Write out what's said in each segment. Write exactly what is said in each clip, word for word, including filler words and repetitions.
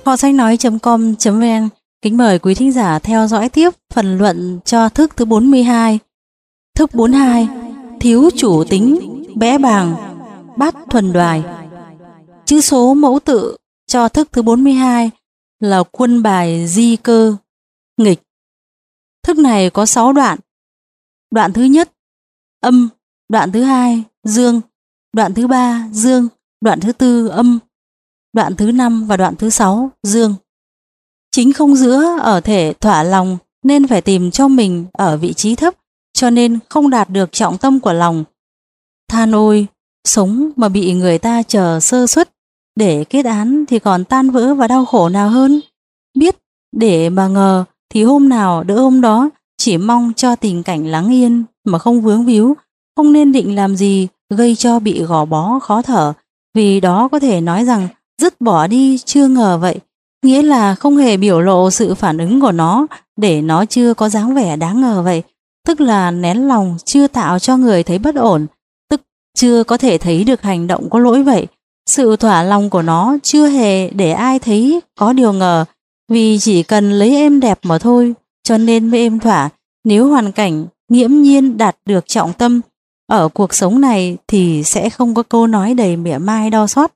Họ sách nói.com.vn kính mời quý thính giả theo dõi tiếp phần luận cho thức thứ bốn mươi hai. Thức bốn mươi hai: thiếu chủ tính, bẽ bàng, bát thuần đoài. Chữ số mẫu tự cho thức thứ bốn mươi hai là quân bài di cơ, nghịch. Thức này có sáu đoạn. Đoạn thứ nhất âm, đoạn thứ hai dương, đoạn thứ ba dương, đoạn thứ tư âm, đoạn thứ năm và đoạn thứ sáu dương. Chính không giữa ở thể thỏa lòng nên phải tìm cho mình ở vị trí thấp, cho nên không đạt được trọng tâm của lòng. Than ôi, sống mà bị người ta chờ sơ suất để kết án thì còn tan vỡ và đau khổ nào hơn. Biết để mà ngờ thì hôm nào đỡ hôm đó, chỉ mong cho tình cảnh lắng yên mà không vướng víu, không nên định làm gì gây cho bị gò bó khó thở, vì đó có thể nói rằng dứt bỏ đi chưa ngờ vậy, nghĩa là không hề biểu lộ sự phản ứng của nó để nó chưa có dáng vẻ đáng ngờ vậy, tức là nén lòng chưa tạo cho người thấy bất ổn, tức chưa có thể thấy được hành động có lỗi vậy. Sự thỏa lòng của nó chưa hề để ai thấy có điều ngờ, vì chỉ cần lấy êm đẹp mà thôi, cho nên mới êm thỏa. Nếu hoàn cảnh nghiễm nhiên đạt được trọng tâm ở cuộc sống này thì sẽ không có câu nói đầy mỉa mai đau xót.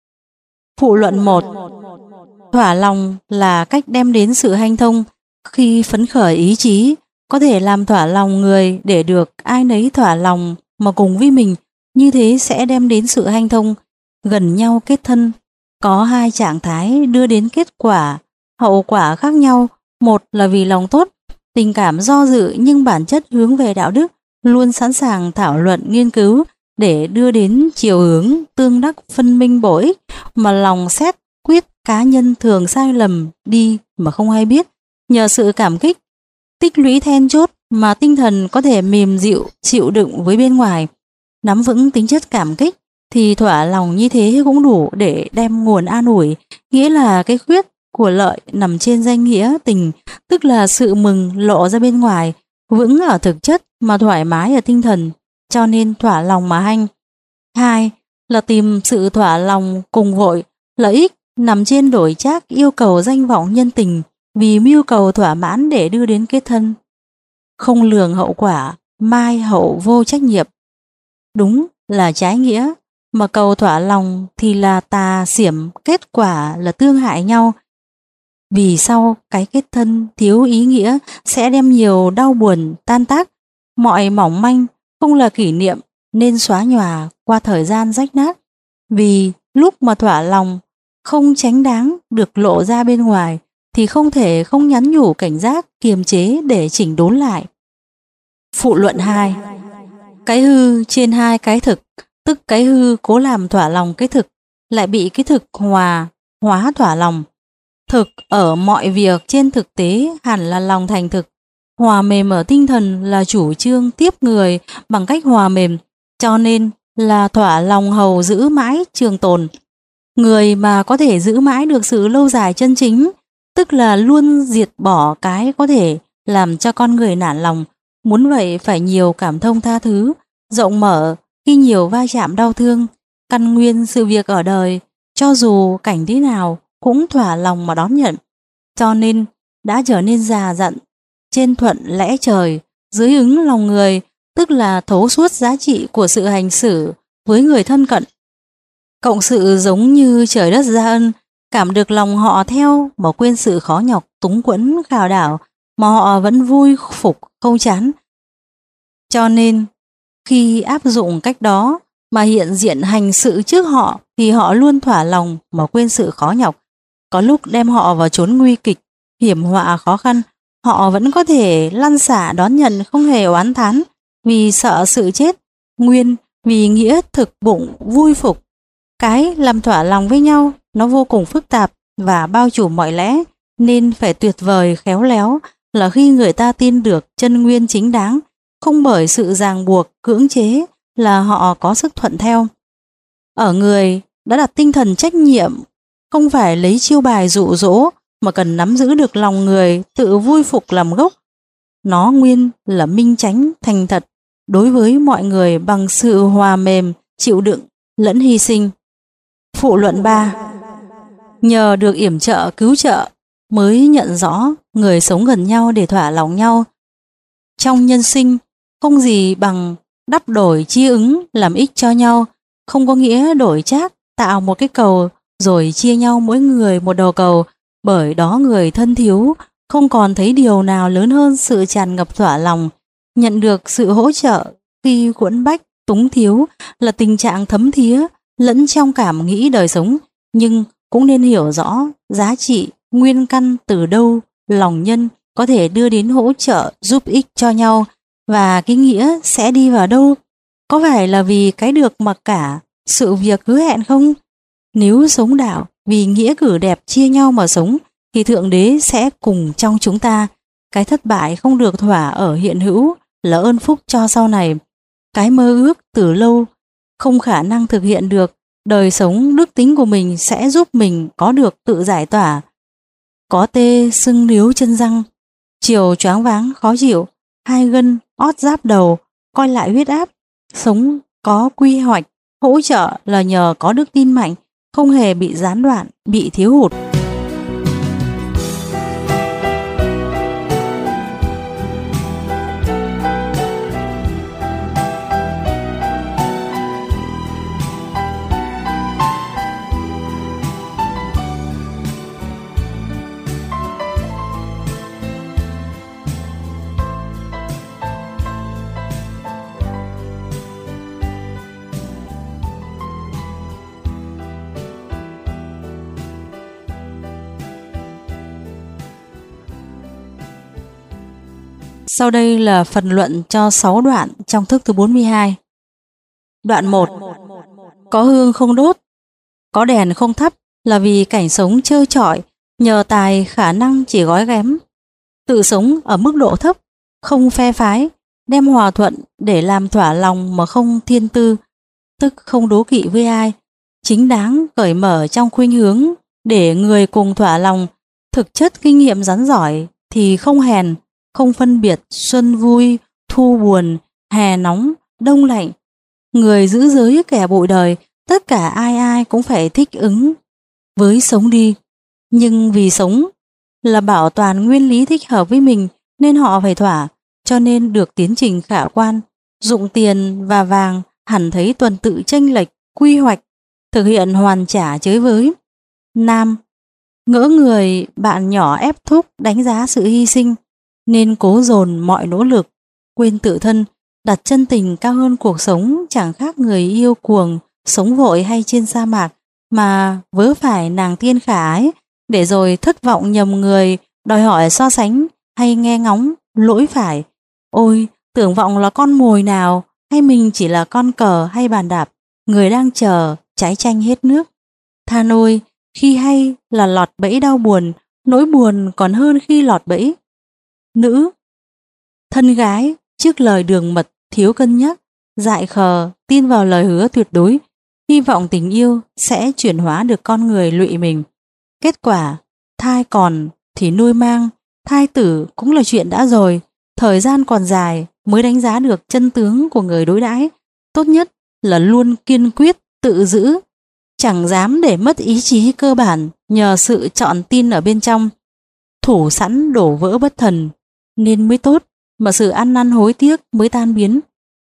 Phụ luận một: thỏa lòng là cách đem đến sự hanh thông. Khi phấn khởi ý chí, có thể làm thỏa lòng người để được ai nấy thỏa lòng mà cùng với mình, như thế sẽ đem đến sự hanh thông. Gần nhau kết thân, có hai trạng thái đưa đến kết quả, hậu quả khác nhau. Một là vì lòng tốt, tình cảm do dự nhưng bản chất hướng về đạo đức, luôn sẵn sàng thảo luận nghiên cứu để đưa đến chiều hướng tương đắc phân minh bổ ích, mà lòng xét quyết cá nhân thường sai lầm đi mà không hay biết. Nhờ sự cảm kích tích lũy then chốt mà tinh thần có thể mềm dịu chịu đựng với bên ngoài. Nắm vững tính chất cảm kích thì thỏa lòng như thế cũng đủ để đem nguồn an ủi, nghĩa là cái khuyết của lợi nằm trên danh nghĩa tình, tức là sự mừng lộ ra bên ngoài, vững ở thực chất mà thoải mái ở tinh thần, cho nên thỏa lòng mà hanh. Hai là tìm sự thỏa lòng cùng vội, lợi ích nằm trên đổi trác yêu cầu danh vọng nhân tình, vì mưu cầu thỏa mãn để đưa đến kết thân. Không lường hậu quả, mai hậu vô trách nhiệm. Đúng là trái nghĩa, mà cầu thỏa lòng thì là tà xiểm, kết quả là tương hại nhau. Vì sau cái kết thân thiếu ý nghĩa sẽ đem nhiều đau buồn tan tác, mọi mỏng manh không là kỷ niệm nên xóa nhòa qua thời gian rách nát. Vì lúc mà thỏa lòng không tránh đáng được lộ ra bên ngoài thì không thể không nhắn nhủ cảnh giác kiềm chế để chỉnh đốn lại. Phụ luận hai: cái hư trên hai cái thực, tức cái hư cố làm thỏa lòng cái thực, lại bị cái thực hòa hóa thỏa lòng. Thực ở mọi việc trên thực tế hẳn là lòng thành thực. Hòa mềm ở tinh thần là chủ trương tiếp người bằng cách hòa mềm, cho nên là thỏa lòng hầu giữ mãi trường tồn. Người mà có thể giữ mãi được sự lâu dài chân chính, tức là luôn diệt bỏ cái có thể làm cho con người nản lòng. Muốn vậy phải nhiều cảm thông tha thứ, rộng mở khi nhiều va chạm đau thương. Căn nguyên sự việc ở đời, cho dù cảnh thế nào cũng thỏa lòng mà đón nhận, cho nên đã trở nên già dặn, trên thuận lẽ trời, dưới ứng lòng người, tức là thấu suốt giá trị của sự hành xử với người thân cận. Cộng sự giống như trời đất gia ân, cảm được lòng họ theo mà quên sự khó nhọc túng quẫn khảo đảo, mà họ vẫn vui phục không chán. Cho nên khi áp dụng cách đó mà hiện diện hành sự trước họ thì họ luôn thỏa lòng mà quên sự khó nhọc. Có lúc đem họ vào chốn nguy kịch, hiểm họa khó khăn, họ vẫn có thể lăn xả đón nhận, không hề oán thán vì sợ sự chết, nguyên vì nghĩa thực bụng vui phục. Cái làm thỏa lòng với nhau nó vô cùng phức tạp và bao trùm mọi lẽ, nên phải tuyệt vời khéo léo là khi người ta tin được chân nguyên chính đáng, không bởi sự ràng buộc cưỡng chế là họ có sức thuận theo. Ở người đã đặt tinh thần trách nhiệm, không phải lấy chiêu bài dụ dỗ, mà cần nắm giữ được lòng người tự vui phục làm gốc. Nó nguyên là minh chánh thành thật đối với mọi người bằng sự hòa mềm, chịu đựng lẫn hy sinh. Phụ luận ba: Nhờ được yểm trợ cứu trợ mới nhận rõ người sống gần nhau để thỏa lòng nhau. Trong nhân sinh, không gì bằng đắp đổi chi ứng làm ích cho nhau, không có nghĩa đổi trác tạo một cái cầu rồi chia nhau mỗi người một đầu cầu, bởi đó người thân thiếu không còn thấy điều nào lớn hơn sự tràn ngập thỏa lòng, nhận được sự hỗ trợ khi quẫn bách, túng thiếu là tình trạng thấm thía lẫn trong cảm nghĩ đời sống, nhưng cũng nên hiểu rõ giá trị nguyên căn từ đâu lòng nhân có thể đưa đến hỗ trợ giúp ích cho nhau, và cái nghĩa sẽ đi vào đâu. Có phải là vì cái được mặc cả sự việc hứa hẹn không? Nếu sống đạo vì nghĩa cử đẹp chia nhau mà sống thì Thượng Đế sẽ cùng trong chúng ta. Cái thất bại không được thỏa ở hiện hữu là ơn phúc cho sau này. Cái mơ ước từ lâu không khả năng thực hiện được, đời sống đức tính của mình sẽ giúp mình có được tự giải tỏa. Có tê sưng níu chân răng, chiều choáng váng khó chịu, hai gân ót giáp đầu, coi lại huyết áp. Sống có quy hoạch, hỗ trợ là nhờ có đức tin mạnh, không hề bị gián đoạn, bị thiếu hụt. Sau đây là phần luận cho sáu đoạn trong thức thứ bốn mươi hai. Đoạn một. Có hương không đốt, có đèn không thắp là vì cảnh sống trơ trọi, nhờ tài khả năng chỉ gói ghém. Tự sống ở mức độ thấp, không phe phái, đem hòa thuận để làm thỏa lòng mà không thiên tư, tức không đố kỵ với ai, chính đáng cởi mở trong khuynh hướng để người cùng thỏa lòng. Thực chất kinh nghiệm rắn giỏi thì không hèn, không phân biệt xuân vui, thu buồn, hè nóng, đông lạnh. Người giữ giới kẻ bụi đời, tất cả ai ai cũng phải thích ứng với sống đi. Nhưng vì sống là bảo toàn nguyên lý thích hợp với mình nên họ phải thỏa, cho nên được tiến trình khả quan. Dụng tiền và vàng hẳn thấy tuần tự chênh lệch, quy hoạch, thực hiện hoàn trả chới với. Nam, ngỡ người bạn nhỏ ép thúc đánh giá sự hy sinh, nên cố dồn mọi nỗ lực, quên tự thân, đặt chân tình cao hơn cuộc sống, chẳng khác người yêu cuồng, sống vội hay trên sa mạc, mà vớ phải nàng tiên khả ái, để rồi thất vọng nhầm người, đòi hỏi so sánh hay nghe ngóng, lỗi phải. Ôi, tưởng vọng là con mồi nào, hay mình chỉ là con cờ hay bàn đạp, người đang chờ cháy tranh hết nước. Than ôi, khi hay là lọt bẫy đau buồn, nỗi buồn còn hơn khi lọt bẫy. Nữ, thân gái trước lời đường mật thiếu cân nhắc, dại khờ tin vào lời hứa tuyệt đối, hy vọng tình yêu sẽ chuyển hóa được con người lụy mình. Kết quả, thai còn thì nuôi mang, thai tử cũng là chuyện đã rồi, thời gian còn dài mới đánh giá được chân tướng của người đối đãi. Tốt nhất là luôn kiên quyết tự giữ, chẳng dám để mất ý chí cơ bản nhờ sự chọn tin ở bên trong. Thủ sẵn đổ vỡ bất thần nên mới tốt, mà sự ăn năn hối tiếc mới tan biến.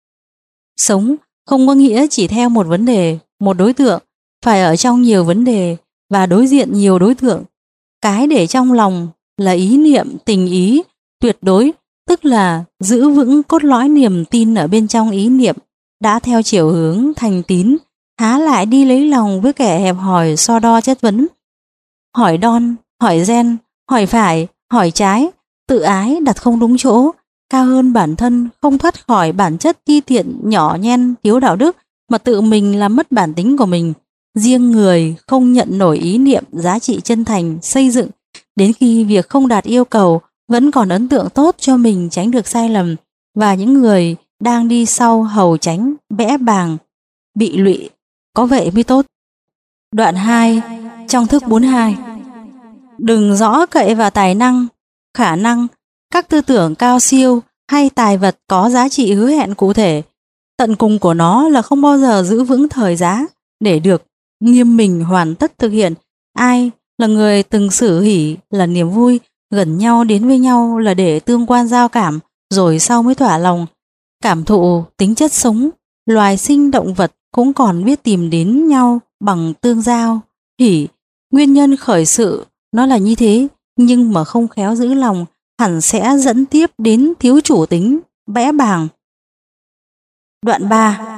Sống không có nghĩa chỉ theo một vấn đề, một đối tượng, phải ở trong nhiều vấn đề và đối diện nhiều đối tượng. Cái để trong lòng là ý niệm tình ý tuyệt đối, tức là giữ vững cốt lõi niềm tin ở bên trong ý niệm, đã theo chiều hướng thành tín, há lại đi lấy lòng với kẻ hẹp hòi so đo chất vấn. Hỏi đon, hỏi gen, hỏi phải, hỏi trái, tự ái đặt không đúng chỗ, cao hơn bản thân, không thoát khỏi bản chất ti tiện nhỏ nhen thiếu đạo đức mà tự mình làm mất bản tính của mình. Riêng người không nhận nổi ý niệm giá trị chân thành xây dựng, đến khi việc không đạt yêu cầu vẫn còn ấn tượng tốt cho mình tránh được sai lầm, và những người đang đi sau hầu tránh bẽ bàng bị lụy, có vậy mới tốt. Đoạn hai trong thức bốn mươi hai. Đừng rõ cậy vào tài năng, khả năng, các tư tưởng cao siêu hay tài vật có giá trị hứa hẹn cụ thể. Tận cùng của nó là không bao giờ giữ vững thời giá để được nghiêm mình hoàn tất thực hiện. Ai là người từng xử hỉ, là niềm vui, gần nhau đến với nhau là để tương quan giao cảm, rồi sau mới thỏa lòng. Cảm thụ tính chất sống, loài sinh động vật cũng còn biết tìm đến nhau bằng tương giao, hỉ. Nguyên nhân khởi sự nó là như thế, nhưng mà không khéo giữ lòng, hẳn sẽ dẫn tiếp đến thiếu chủ tính, bẽ bàng. Đoạn ba.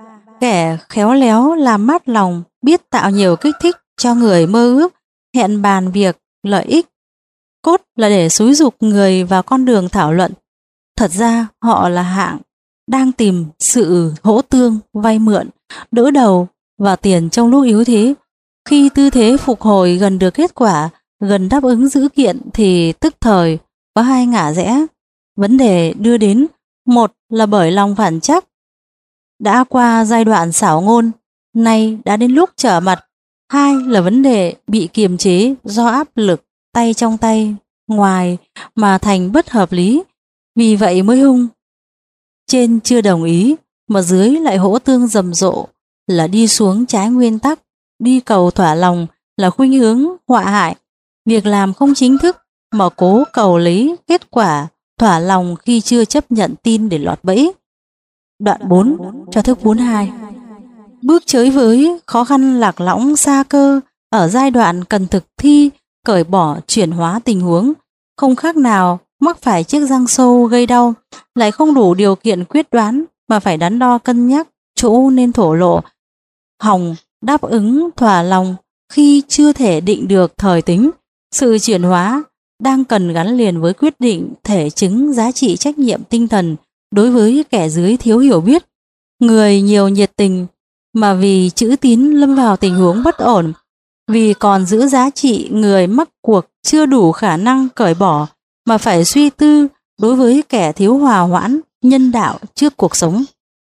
Kẻ khéo léo làm mát lòng, biết tạo nhiều kích thích cho người mơ ước, hẹn bàn việc, lợi ích. Cốt là để xúi giục người vào con đường thảo luận. Thật ra họ là hạng đang tìm sự hỗ tương, vay mượn, đỡ đầu và tiền trong lúc yếu thế. Khi tư thế phục hồi gần được kết quả, gần đáp ứng dữ kiện thì tức thời có hai ngả rẽ. Vấn đề đưa đến, một là bởi lòng phản chắc, đã qua giai đoạn xảo ngôn, nay đã đến lúc trở mặt. Hai là vấn đề bị kiềm chế do áp lực tay trong tay, ngoài mà thành bất hợp lý, vì vậy mới hung. Trên chưa đồng ý, mà dưới lại hỗ tương rầm rộ, là đi xuống trái nguyên tắc, đi cầu thỏa lòng là khuynh hướng họa hại. Việc làm không chính thức mà cố cầu lấy kết quả thỏa lòng khi chưa chấp nhận tin để lọt bẫy. Đoạn bốn cho thức bốn hai. Bước chới với khó khăn lạc lõng xa cơ ở giai đoạn cần thực thi, cởi bỏ chuyển hóa tình huống, không khác nào mắc phải chiếc răng sâu gây đau, lại không đủ điều kiện quyết đoán mà phải đắn đo cân nhắc chỗ nên thổ lộ, hòng đáp ứng thỏa lòng khi chưa thể định được thời tính. Sự chuyển hóa đang cần gắn liền với quyết định thể chứng giá trị trách nhiệm tinh thần đối với kẻ dưới thiếu hiểu biết. Người nhiều nhiệt tình mà vì chữ tín lâm vào tình huống bất ổn, vì còn giữ giá trị người mắc cuộc chưa đủ khả năng cởi bỏ mà phải suy tư đối với kẻ thiếu hòa hoãn nhân đạo trước cuộc sống.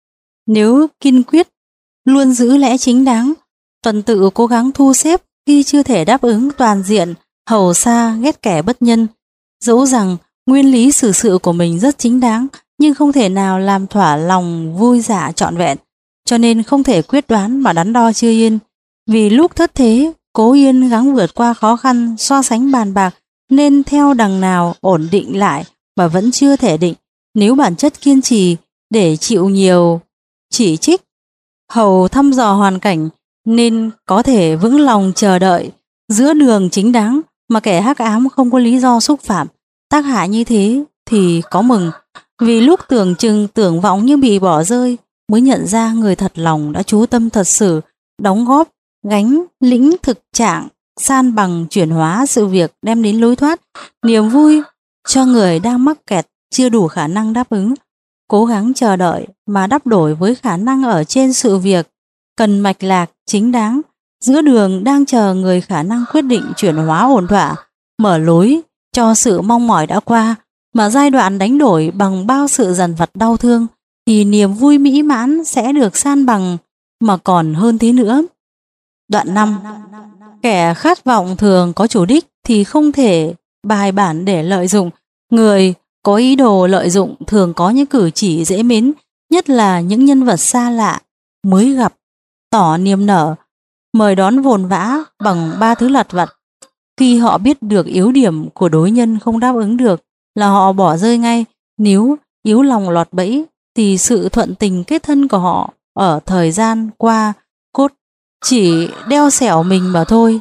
Nếu kiên quyết luôn giữ lẽ chính đáng, tuần tự cố gắng thu xếp khi chưa thể đáp ứng toàn diện, hầu xa ghét kẻ bất nhân. Dẫu rằng nguyên lý xử sự của mình rất chính đáng, nhưng không thể nào làm thỏa lòng vui dạ trọn vẹn, cho nên không thể quyết đoán mà đắn đo chưa yên. Vì lúc thất thế, cố yên gắng vượt qua khó khăn, so sánh bàn bạc, nên theo đằng nào ổn định lại mà vẫn chưa thể định. Nếu bản chất kiên trì để chịu nhiều chỉ trích, hầu thăm dò hoàn cảnh, nên có thể vững lòng chờ đợi giữa đường chính đáng mà kẻ hắc ám không có lý do xúc phạm. Tác hại như thế thì có mừng, vì lúc tưởng chừng tưởng vọng như bị bỏ rơi, mới nhận ra người thật lòng đã chú tâm thật sự, đóng góp, gánh, lĩnh thực trạng, san bằng chuyển hóa sự việc, đem đến lối thoát, niềm vui cho người đang mắc kẹt chưa đủ khả năng đáp ứng. Cố gắng chờ đợi mà đắp đổi với khả năng ở trên sự việc, cần mạch lạc, chính đáng. Giữa đường đang chờ người khả năng quyết định chuyển hóa ổn thỏa, mở lối cho sự mong mỏi đã qua, mà giai đoạn đánh đổi bằng bao sự dằn vặt đau thương, thì niềm vui mỹ mãn sẽ được san bằng, mà còn hơn thế nữa. Đoạn năm. Kẻ khát vọng thường có chủ đích thì không thể bài bản để lợi dụng. Người có ý đồ lợi dụng thường có những cử chỉ dễ mến, nhất là những nhân vật xa lạ mới gặp, tỏ niềm nở, mời đón vồn vã bằng ba thứ lặt vặt. Khi họ biết được yếu điểm của đối nhân không đáp ứng được là họ bỏ rơi ngay. Nếu yếu lòng lọt bẫy thì sự thuận tình kết thân của họ ở thời gian qua cốt chỉ đeo xẻo mình mà thôi.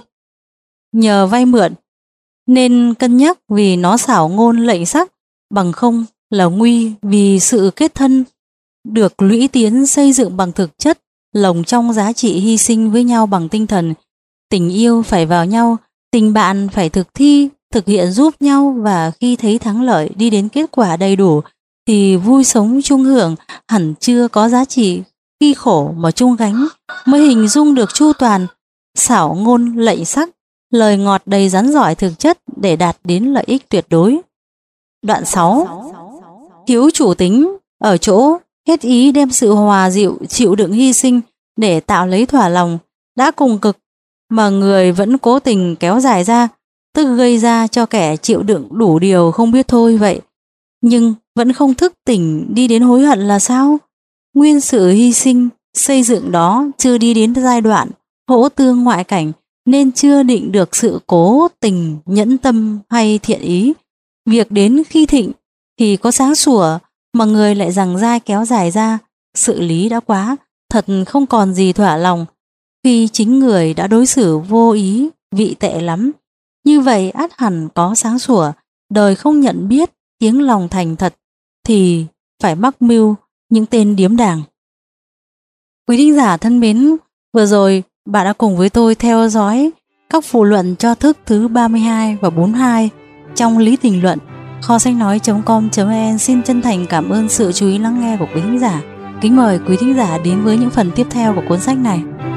Nhờ vay mượn nên cân nhắc vì nó xảo ngôn lệnh sắc, bằng không là nguy vì sự kết thân được lũy tiến xây dựng bằng thực chất, lồng trong giá trị hy sinh với nhau bằng tinh thần. Tình yêu phải vào nhau, tình bạn phải thực thi, thực hiện giúp nhau, và khi thấy thắng lợi đi đến kết quả đầy đủ thì vui sống chung hưởng hẳn chưa có giá trị. Khi khổ mà chung gánh mới hình dung được chu toàn. Xảo ngôn lệnh sắc, lời ngọt đầy rắn giỏi thực chất để đạt đến lợi ích tuyệt đối. Đoạn sáu. Thiếu chủ tính ở chỗ hết ý đem sự hòa dịu chịu đựng hy sinh để tạo lấy thỏa lòng. Đã cùng cực mà người vẫn cố tình kéo dài ra, tức gây ra cho kẻ chịu đựng đủ điều không biết thôi vậy. Nhưng vẫn không thức tỉnh đi đến hối hận là sao? Nguyên sự hy sinh xây dựng đó chưa đi đến giai đoạn hỗ tương ngoại cảnh, nên chưa định được sự cố tình, nhẫn tâm hay thiện ý. Việc đến khi thịnh thì có sáng sủa, mà người lại giằng dai kéo dài ra, sự lý đã quá, thật không còn gì thỏa lòng. Khi chính người đã đối xử vô ý, vị tệ lắm. Như vậy ắt hẳn có sáng sủa, đời không nhận biết tiếng lòng thành thật, thì phải mắc mưu những tên điếm đàng. Quý thính giả thân mến, vừa rồi bạn đã cùng với tôi theo dõi các phù luận cho thức thứ ba mươi hai và bốn mươi hai trong Lý Tình Luận. Kho sách nói chấm com chấm vn xin chân thành cảm ơn sự chú ý lắng nghe của quý thính giả. Kính mời quý thính giả đến với những phần tiếp theo của cuốn sách này.